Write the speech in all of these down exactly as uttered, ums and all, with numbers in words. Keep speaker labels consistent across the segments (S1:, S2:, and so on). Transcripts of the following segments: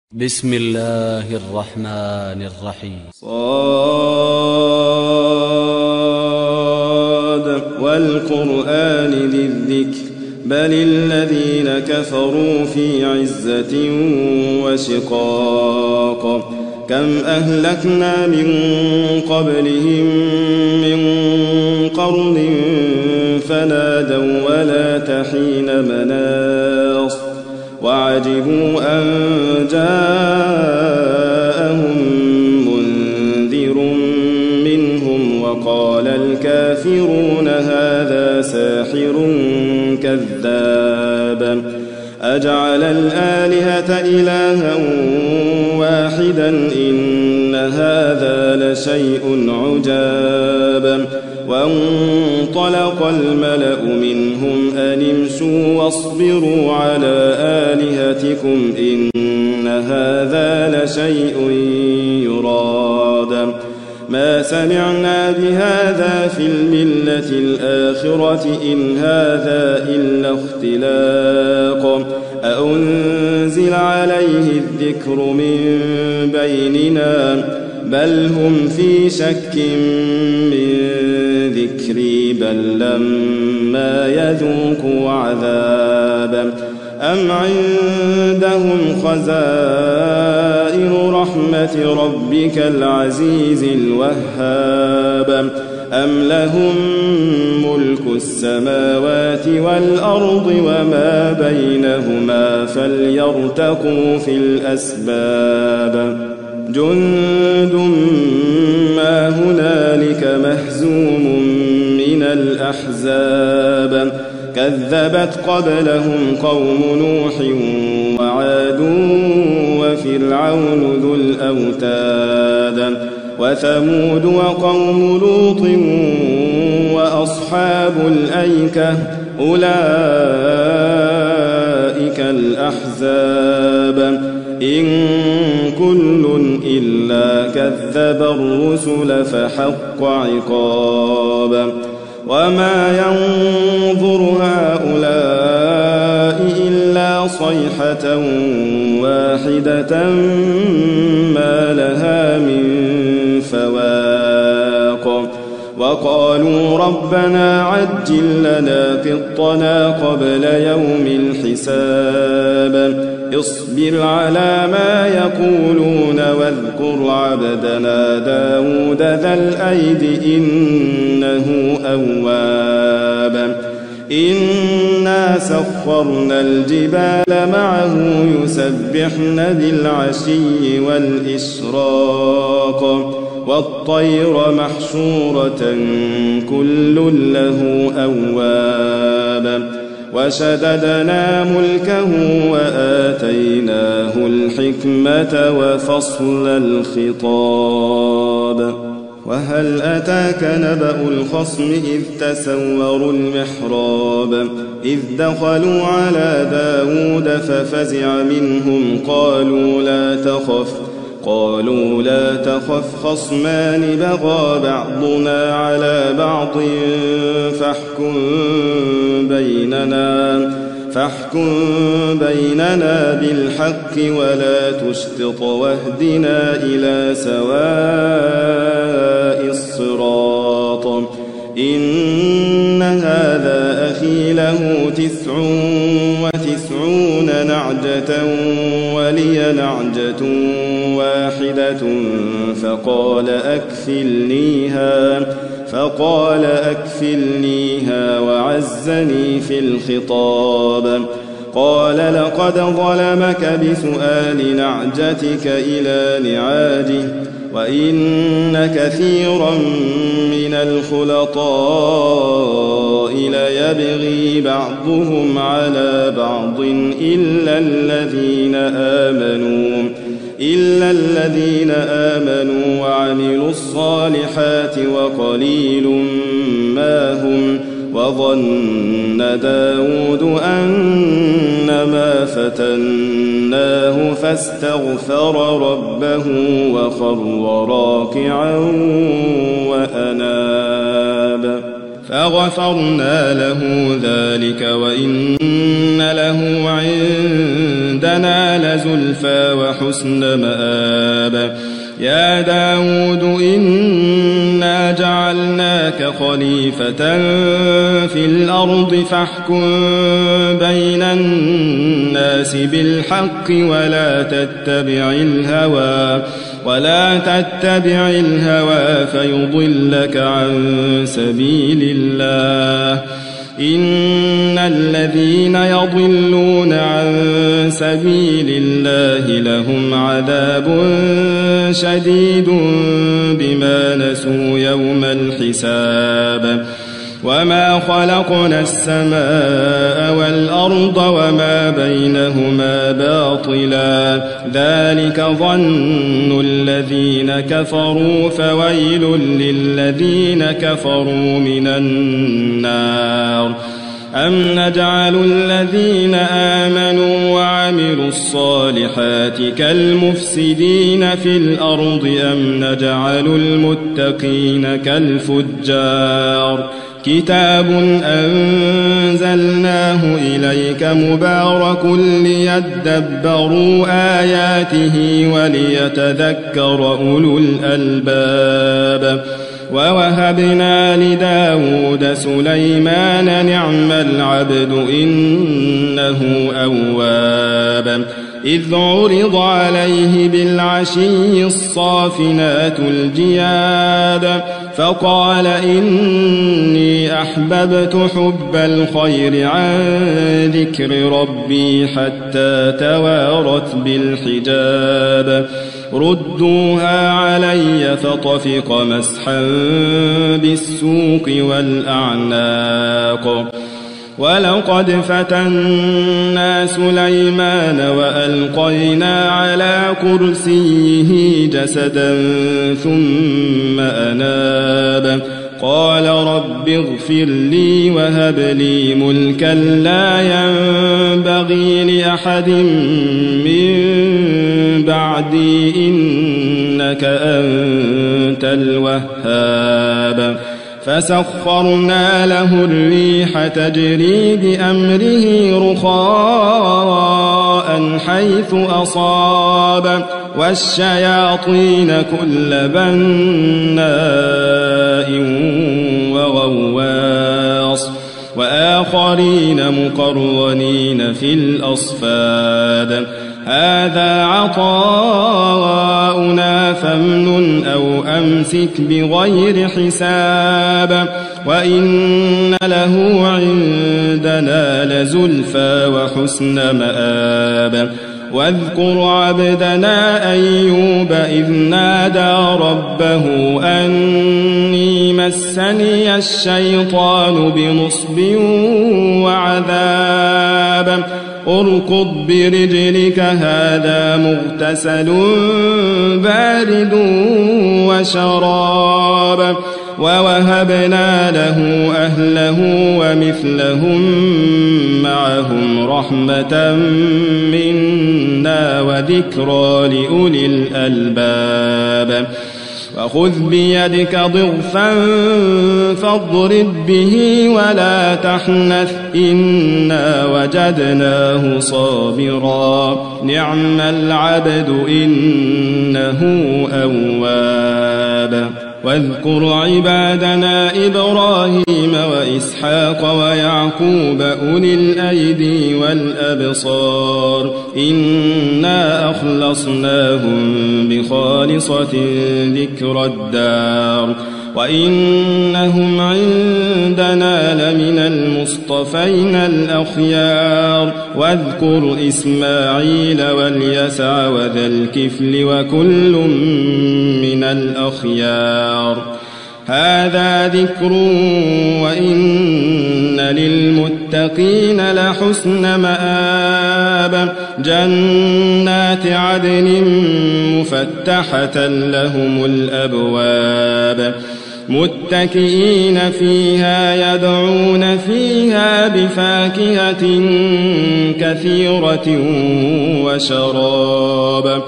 S1: بسم الله الرحمن الرحيم.
S2: صاد والقرآن ذي الذكر بل الذين كفروا في عزة وشقاق كم أهلكنا من قبلهم من قرن فنادوا ولا تحين مناص وعجبوا أن جاءهم منذر منهم وقال الكافرون هذا ساحر كذاب أجعل الآلهة إلها واحدا إن هذا لشيء عجاب وانطلق الملأ منهم أن امشوا واصبروا على آلهتكم إن هذا لشيء يراد ما سمعنا بهذا في الملة الآخرة إن هذا إلا اختلاق أأنزل عليه الذكر من بيننا بل هم في شك من ذكري بل لما يذوقوا عذابا أم عندهم خزائن رحمة ربك العزيز الوهاب أم لهم ملك السماوات والأرض وما بينهما فليرتقوا في الأسباب جند ما هنالك مهزوم من الأحزاب كذبت قبلهم قوم نوح وعاد وفرعون ذو الأوتاد وثمود وقوم لوط وأصحاب الأيكة أولئك الأحزاب إن كل إلا كذب الرسل فحق عقاب وما ينظر هؤلاء إلا صيحة واحدة ما لها من فواق وقالوا ربنا عجل لنا قطنا قبل يوم الحساب اصبر على ما يقولون واذكر عبدنا داود ذا الأيد إنه أواب إنا سخرنا الجبال معه يسبحن بالعشي والإشراق والطير محشورة كل له أواب وشددنا ملكه وآتيناه الحكمة وفصل الخطاب وهل أتاك نبأ الخصم إذ تسوروا المحراب إذ دخلوا على داود ففزع منهم قالوا لا تخف قالوا لا تخف خصمان بغى بعضنا على بعض فاحكم بيننا فاحكم بيننا بالحق ولا تشطط واهدنا إلى سواء الصراط إن هذا أخي له تسع وتسعون نعجة ولي نعجة واحدة فقال أكفلنيها فقال أكفلنيها وعزني في الخطاب قال لقد ظلمك بسؤال نعجتك إلى نعاجه وإن كثيرا من الخلطاء ليبغي بعضهم على بعض إلا الذين آمنوا إلا الذين آمنوا وعملوا الصالحات وقليل ما هم وظن داود أنما فتناه فاستغفر ربه وخر راكعا وأناب فغفرنا له ذلك وإن له عندنا لزلفى وحسن مآب يا داود إنا جعلناك خليفة في الأرض فاحكم بين الناس بالحق ولا تتبع الهوى ولا تتبع الهوى فيضلك عن سبيل الله إن الذين يضلون عن سبيل الله لهم عذاب شديد بما نسوا يوم الحساب وما خلقنا السماء والأرض وما بينهما باطلا ذلك ظن الذين كفروا فويل للذين كفروا من النار أم نجعل الذين آمنوا وعملوا الصالحات كالمفسدين في الأرض أم نجعل المتقين كالفجار كتاب أنزلناه إليك مبارك ليدبروا آياته وليتذكر أولو الألباب ووهبنا لداود سليمان نعم العبد إنه أواب إذ عرض عليه بالعشي الصافنات الجياد فقال إني أحببت حب الخير عن ذكر ربي حتى توارت بالحجاب ردوها علي فطفق مسحا بالسوق والأعناق ولقد فتنا سليمان وألقينا على كرسيه جسدا ثم أناب قال رب اغفر لي وهب لي ملكا لا ينبغي لأحد من بعدي إنك أنت الوهاب فسخرنا له الريح تجري بأمره رخاء حيث أصاب والشياطين كل بناء وغواص وآخرين مقرنين في الأصفاد هذا عطاؤنا فامنن أو أمسك بغير حساب وإن له عندنا لزلفى وحسن مآب واذكر عبدنا أيوب إذ نادى ربه أني مسني الشيطان بنصب وعذاب اركض برجلك هذا مغتسل بارد وشراب ووهبنا له أهله ومثلهم معهم رحمة منا وذكرى لأولي الألباب وخذ بيدك ضغثا فاضرب به ولا تحنث إنا وجدناه صابرا نعم العبد إنه أواب واذكر عبادنا إبراهيم وإسحاق ويعقوب أولي الأيدي والأبصار إنا أخلصناهم بخالصة ذكر الدار وإنهم عندنا لمن المصطفين الأخيار واذكر إسماعيل واليسع وذا الكفل وكل من الأخيار هذا ذكر وإن للمتقين لحسن مآب جنات عدن مفتحة لهم الأبواب متكئين فيها يدعون فيها بفاكهة كثيرة وشراب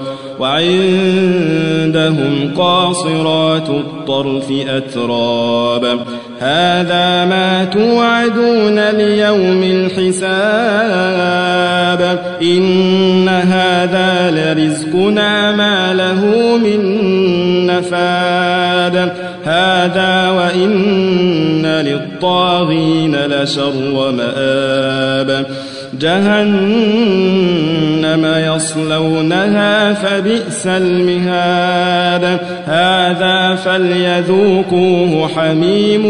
S2: وعندهم قاصرات الطرف أتراب هذا ما توعدون ليوم الحساب إن هذا لرزقنا ما له من نفاد هذا وإن للطاغين لشر مآب جهنم يصلونها فبئس المهاد هذا فليذوقوه حميم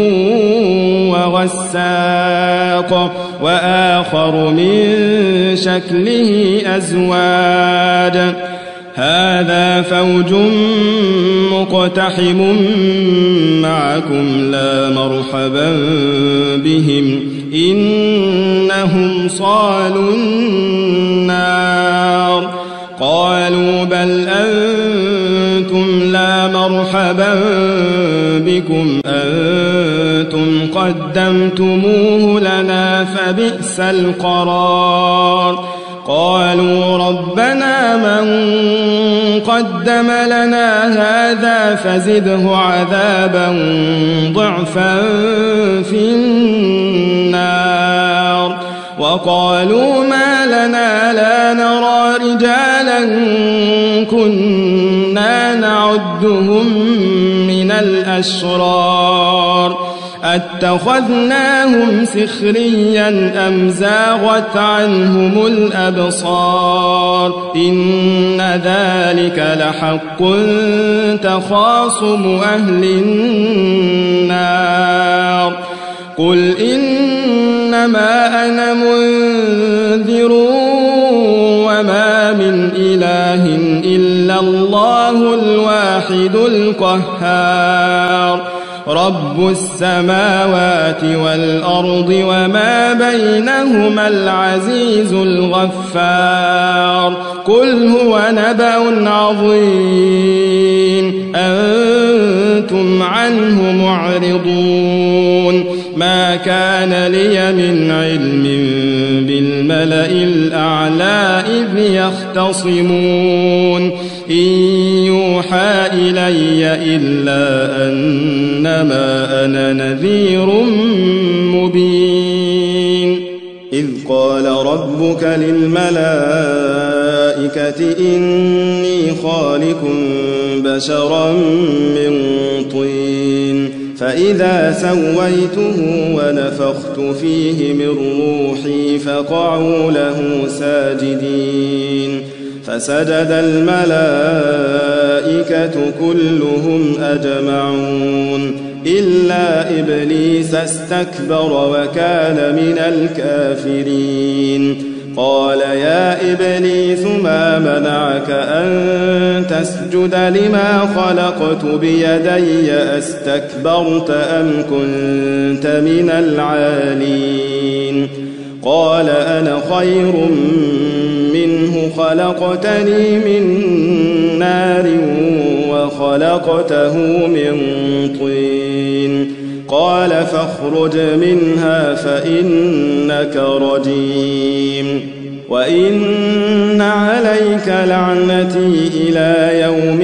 S2: وغساق وآخر من شكله أزواج هذا فوج مقتحم معكم لا مرحبا بهم إنهم صالوا النار قالوا بل أنتم لا مرحبا بكم أنتم قدمتموه لنا فبئس القرار قالوا ربنا من قدم لنا هذا فزده عذابا ضعفا في النار وقالوا ما لنا لا نرى رجالا كنا نعدهم من الأشرار أتخذناهم سخريا أم زاغت عنهم الأبصار إن ذلك لحق تخاصم أهل النار قل إنما أنا منذر وما من إله إلا الله الواحد القهار رب السماوات والأرض وما بينهما العزيز الغفار قل هو نبأ عظيم أنتم عنه معرضون ما كان لي من علم بالملأ الأعلى إذ يختصمون إن يوحى إلي إلا أنما أنا نذير مبين إذ قال ربك للملائكة إني خالق بشرا من طين فإذا سويته ونفخت فيه من روحي فقعوا له ساجدين فسجد الملائكة كلهم أجمعون إلا إبليس استكبر وكان من الكافرين قال يا إبليس ما منعك أن تسجد لما خلقت بيدي أستكبرت أم كنت من العالين قال أنا خير منه خلقتني من نار وخلقته من طين قال فاخرج منها فإنك رجيم وإن عليك لعنتي إلى يوم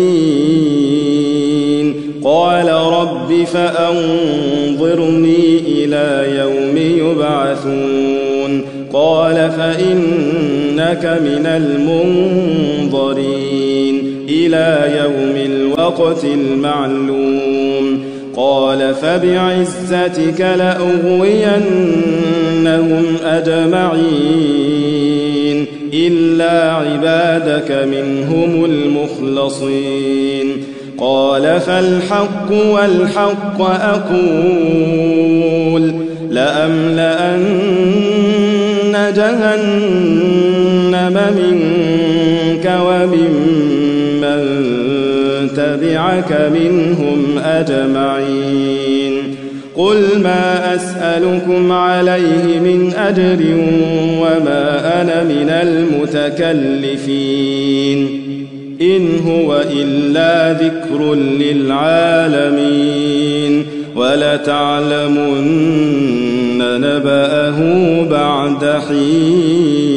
S2: الدين قال رب فأنظرني إلى يوم يبعثون قال فإنك من المنظرين إلى يوم الوقت المعلوم قال فبعزتك لأغوينهم أجمعين إلا عبادك منهم المخلصين قال فالحق والحق أقول لأملأن جهنم منك وممن تبعك منهم أجمعين قل ما أسألكم عليه من أجر وما أنا من المتكلفين إن هو إلا ذكر للعالمين ولتعلمن نبأه بعد حين